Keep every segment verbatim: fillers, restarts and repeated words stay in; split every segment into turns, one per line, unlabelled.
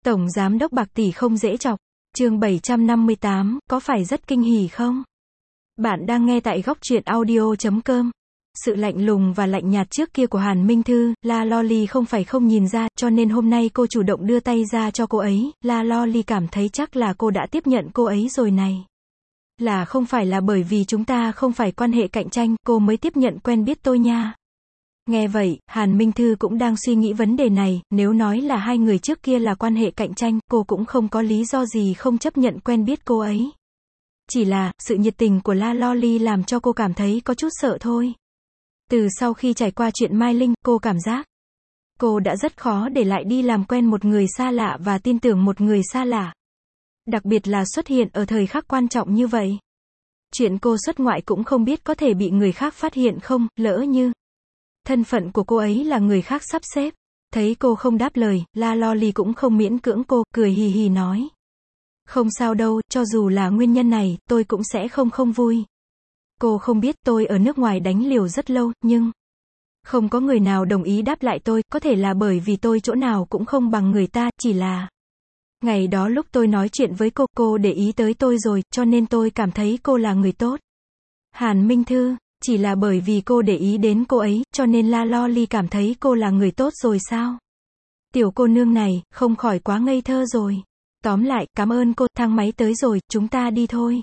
Tổng giám đốc bạc tỷ không dễ chọc. Chương bảy trăm năm mươi tám, có phải rất kinh hỉ không? Bạn đang nghe tại góc truyện audio chấm com. Sự lạnh lùng và lạnh nhạt trước kia của Hàn Minh Thư, La Loli không phải không nhìn ra, cho nên hôm nay cô chủ động đưa tay ra cho cô ấy. La Loli cảm thấy chắc là cô đã tiếp nhận cô ấy rồi này. Là không phải là bởi vì chúng ta không phải quan hệ cạnh tranh, cô mới tiếp nhận quen biết tôi nha. Nghe vậy, Hàn Minh Thư cũng đang suy nghĩ vấn đề này, nếu nói là hai người trước kia là quan hệ cạnh tranh, cô cũng không có lý do gì không chấp nhận quen biết cô ấy. Chỉ là, sự nhiệt tình của La Loli làm cho cô cảm thấy có chút sợ thôi. Từ sau khi trải qua chuyện Mai Linh, cô cảm giác cô đã rất khó để lại đi làm quen một người xa lạ và tin tưởng một người xa lạ. Đặc biệt là xuất hiện ở thời khắc quan trọng như vậy. Chuyện cô xuất ngoại cũng không biết có thể bị người khác phát hiện không, lỡ như thân phận của cô ấy là người khác sắp xếp. Thấy cô không đáp lời, La Loli cũng không miễn cưỡng cô, cười hì hì nói. Không sao đâu, cho dù là nguyên nhân này, tôi cũng sẽ không không vui. Cô không biết tôi ở nước ngoài đánh liều rất lâu, nhưng không có người nào đồng ý đáp lại tôi, có thể là bởi vì tôi chỗ nào cũng không bằng người ta, chỉ là ngày đó lúc tôi nói chuyện với cô, cô để ý tới tôi rồi, cho nên tôi cảm thấy cô là người tốt. Hàn Minh Thư, chỉ là bởi vì cô để ý đến cô ấy, cho nên La Loli cảm thấy cô là người tốt rồi sao? Tiểu cô nương này, không khỏi quá ngây thơ rồi. Tóm lại, cảm ơn cô, thang máy tới rồi, chúng ta đi thôi.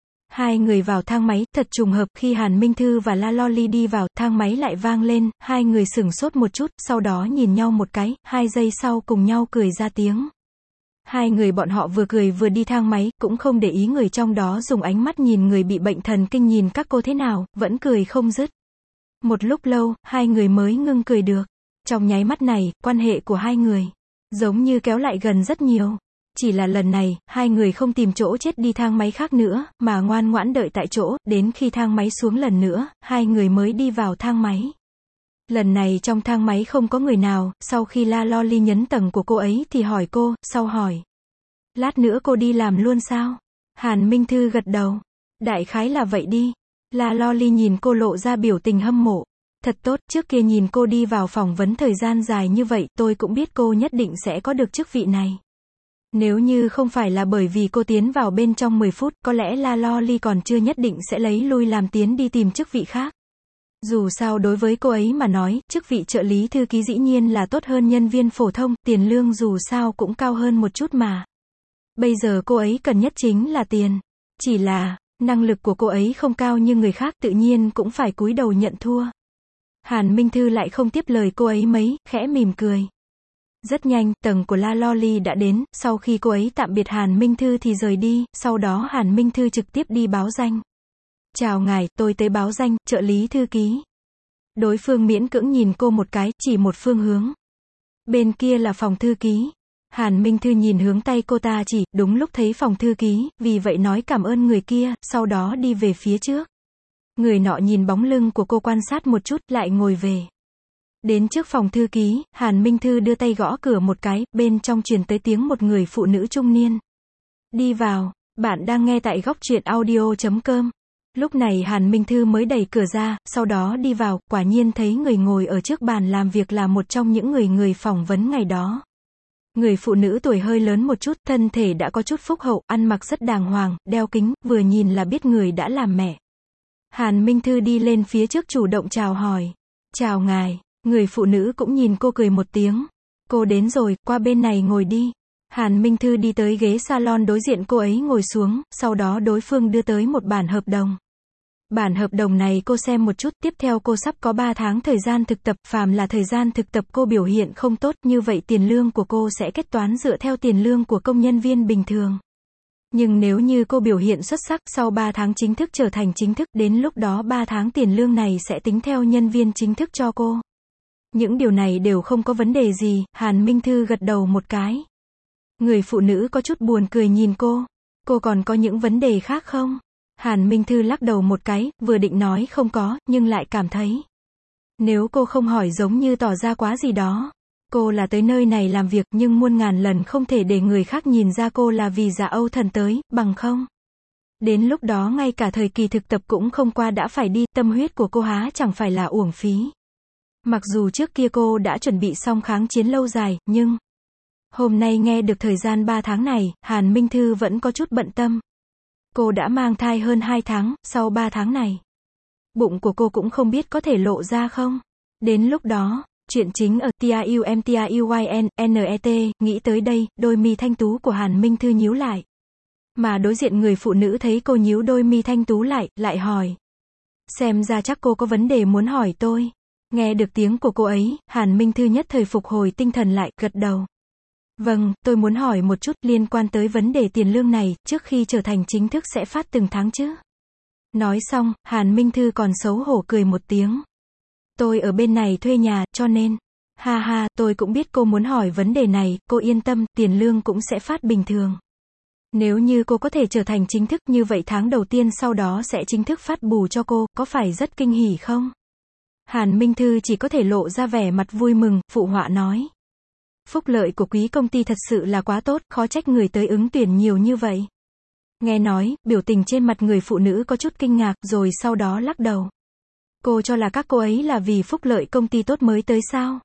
Hai người vào thang máy, thật trùng hợp, khi Hàn Minh Thư và La Loli đi vào, thang máy lại vang lên, hai người sửng sốt một chút, sau đó nhìn nhau một cái, hai giây sau cùng nhau cười ra tiếng. Hai người bọn họ vừa cười vừa đi thang máy, cũng không để ý người trong đó dùng ánh mắt nhìn người bị bệnh thần kinh nhìn các cô thế nào, vẫn cười không dứt. Một lúc lâu, hai người mới ngưng cười được. Trong nháy mắt này, quan hệ của hai người giống như kéo lại gần rất nhiều. Chỉ là lần này, hai người không tìm chỗ chết đi thang máy khác nữa, mà ngoan ngoãn đợi tại chỗ, đến khi thang máy xuống lần nữa, hai người mới đi vào thang máy. Lần này trong thang máy không có người nào, sau khi La Loli nhấn tầng của cô ấy thì hỏi cô, sau hỏi. Lát nữa cô đi làm luôn sao? Hàn Minh Thư gật đầu. Đại khái là vậy đi. La Loli nhìn cô lộ ra biểu tình hâm mộ. Thật tốt, trước kia nhìn cô đi vào phỏng vấn thời gian dài như vậy, tôi cũng biết cô nhất định sẽ có được chức vị này. Nếu như không phải là bởi vì cô tiến vào bên trong mười phút, có lẽ La Loli còn chưa nhất định sẽ lấy lui làm tiến đi tìm chức vị khác. Dù sao đối với cô ấy mà nói, chức vị trợ lý thư ký dĩ nhiên là tốt hơn nhân viên phổ thông, tiền lương dù sao cũng cao hơn một chút mà. Bây giờ cô ấy cần nhất chính là tiền. Chỉ là, năng lực của cô ấy không cao như người khác, tự nhiên cũng phải cúi đầu nhận thua. Hàn Minh Thư lại không tiếp lời cô ấy mấy, khẽ mỉm cười. Rất nhanh, tầng của La Loli đã đến, sau khi cô ấy tạm biệt Hàn Minh Thư thì rời đi, sau đó Hàn Minh Thư trực tiếp đi báo danh. Chào ngài, tôi tới báo danh, trợ lý thư ký. Đối phương miễn cưỡng nhìn cô một cái, chỉ một phương hướng. Bên kia là phòng thư ký. Hàn Minh Thư nhìn hướng tay cô ta chỉ, đúng lúc thấy phòng thư ký, vì vậy nói cảm ơn người kia, sau đó đi về phía trước. Người nọ nhìn bóng lưng của cô quan sát một chút, lại ngồi về. Đến trước phòng thư ký, Hàn Minh Thư đưa tay gõ cửa một cái, bên trong truyền tới tiếng một người phụ nữ trung niên. Đi vào, bạn đang nghe tại góc truyện audio chấm com. Lúc này Hàn Minh Thư mới đẩy cửa ra, sau đó đi vào, quả nhiên thấy người ngồi ở trước bàn làm việc là một trong những người người phỏng vấn ngày đó. Người phụ nữ tuổi hơi lớn một chút, thân thể đã có chút phúc hậu, ăn mặc rất đàng hoàng, đeo kính, vừa nhìn là biết người đã làm mẹ. Hàn Minh Thư đi lên phía trước chủ động chào hỏi. Chào ngài. Người phụ nữ cũng nhìn cô cười một tiếng. Cô đến rồi, qua bên này ngồi đi. Hàn Minh Thư đi tới ghế salon đối diện cô ấy ngồi xuống, sau đó đối phương đưa tới một bản hợp đồng. Bản hợp đồng này cô xem một chút, tiếp theo cô sắp có ba tháng thời gian thực tập, phàm là thời gian thực tập cô biểu hiện không tốt, như vậy tiền lương của cô sẽ kết toán dựa theo tiền lương của công nhân viên bình thường. Nhưng nếu như cô biểu hiện xuất sắc, sau ba tháng chính thức trở thành chính thức, đến lúc đó ba tháng tiền lương này sẽ tính theo nhân viên chính thức cho cô. Những điều này đều không có vấn đề gì, Hàn Minh Thư gật đầu một cái. Người phụ nữ có chút buồn cười nhìn cô. Cô còn có những vấn đề khác không? Hàn Minh Thư lắc đầu một cái, vừa định nói không có, nhưng lại cảm thấy nếu cô không hỏi giống như tỏ ra quá gì đó. Cô là tới nơi này làm việc, nhưng muôn ngàn lần không thể để người khác nhìn ra cô là vì Dạ Âu Thần tới, bằng không. Đến lúc đó ngay cả thời kỳ thực tập cũng không qua đã phải đi, tâm huyết của cô há chẳng phải là uổng phí. Mặc dù trước kia cô đã chuẩn bị xong kháng chiến lâu dài, nhưng Hôm nay nghe được thời gian ba tháng này, Hàn Minh Thư vẫn có chút bận tâm. Cô đã mang thai hơn hai tháng, sau ba tháng này. Bụng của cô cũng không biết có thể lộ ra không. Đến lúc đó, chuyện chính ở TRUMTRUYNNET, nghĩ tới đây, đôi mi thanh tú của Hàn Minh Thư nhíu lại. Mà đối diện người phụ nữ thấy cô nhíu đôi mi thanh tú lại, lại hỏi. Xem ra chắc cô có vấn đề muốn hỏi tôi. Nghe được tiếng của cô ấy, Hàn Minh Thư nhất thời phục hồi tinh thần lại, gật đầu. Vâng, tôi muốn hỏi một chút liên quan tới vấn đề tiền lương này, trước khi trở thành chính thức sẽ phát từng tháng chứ? Nói xong, Hàn Minh Thư còn xấu hổ cười một tiếng. Tôi ở bên này thuê nhà, cho nên, ha ha, tôi cũng biết cô muốn hỏi vấn đề này, cô yên tâm, tiền lương cũng sẽ phát bình thường. Nếu như cô có thể trở thành chính thức như vậy tháng đầu tiên sau đó sẽ chính thức phát bù cho cô, có phải rất kinh hỉ không? Hàn Minh Thư chỉ có thể lộ ra vẻ mặt vui mừng, phụ họa nói. Phúc lợi của quý công ty thật sự là quá tốt, khó trách người tới ứng tuyển nhiều như vậy. Nghe nói, biểu tình trên mặt người phụ nữ có chút kinh ngạc, rồi sau đó lắc đầu. Cô cho là các cô ấy là vì phúc lợi công ty tốt mới tới sao?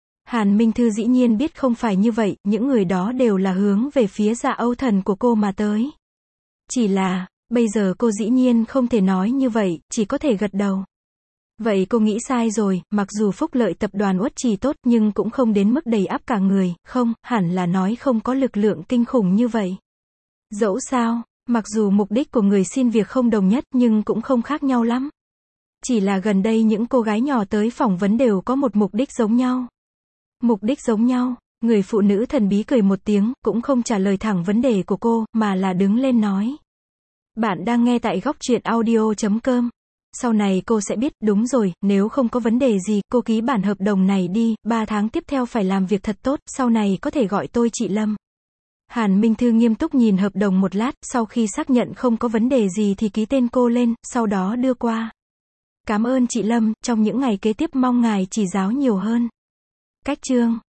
Hàn Minh Thư dĩ nhiên biết không phải như vậy, những người đó đều là hướng về phía Dạ Âu Thần của cô mà tới. Chỉ là, bây giờ cô dĩ nhiên không thể nói như vậy, chỉ có thể gật đầu. Vậy cô nghĩ sai rồi, mặc dù phúc lợi tập đoàn Uất Trì tốt nhưng cũng không đến mức đầy ắp cả người, không, hẳn là nói không có lực lượng kinh khủng như vậy. Dẫu sao, mặc dù mục đích của người xin việc không đồng nhất nhưng cũng không khác nhau lắm. Chỉ là gần đây những cô gái nhỏ tới phỏng vấn đều có một mục đích giống nhau. Mục đích giống nhau, người phụ nữ thần bí cười một tiếng, cũng không trả lời thẳng vấn đề của cô, mà là đứng lên nói. Bạn đang nghe tại góc truyện audio chấm com. Sau này cô sẽ biết, đúng rồi, nếu không có vấn đề gì, cô ký bản hợp đồng này đi, ba tháng tiếp theo phải làm việc thật tốt, sau này có thể gọi tôi chị Lâm. Hàn Minh Thư nghiêm túc nhìn hợp đồng một lát, sau khi xác nhận không có vấn đề gì thì ký tên cô lên, sau đó đưa qua. Cảm ơn chị Lâm, trong những ngày kế tiếp mong ngài chỉ giáo nhiều hơn. Cách chương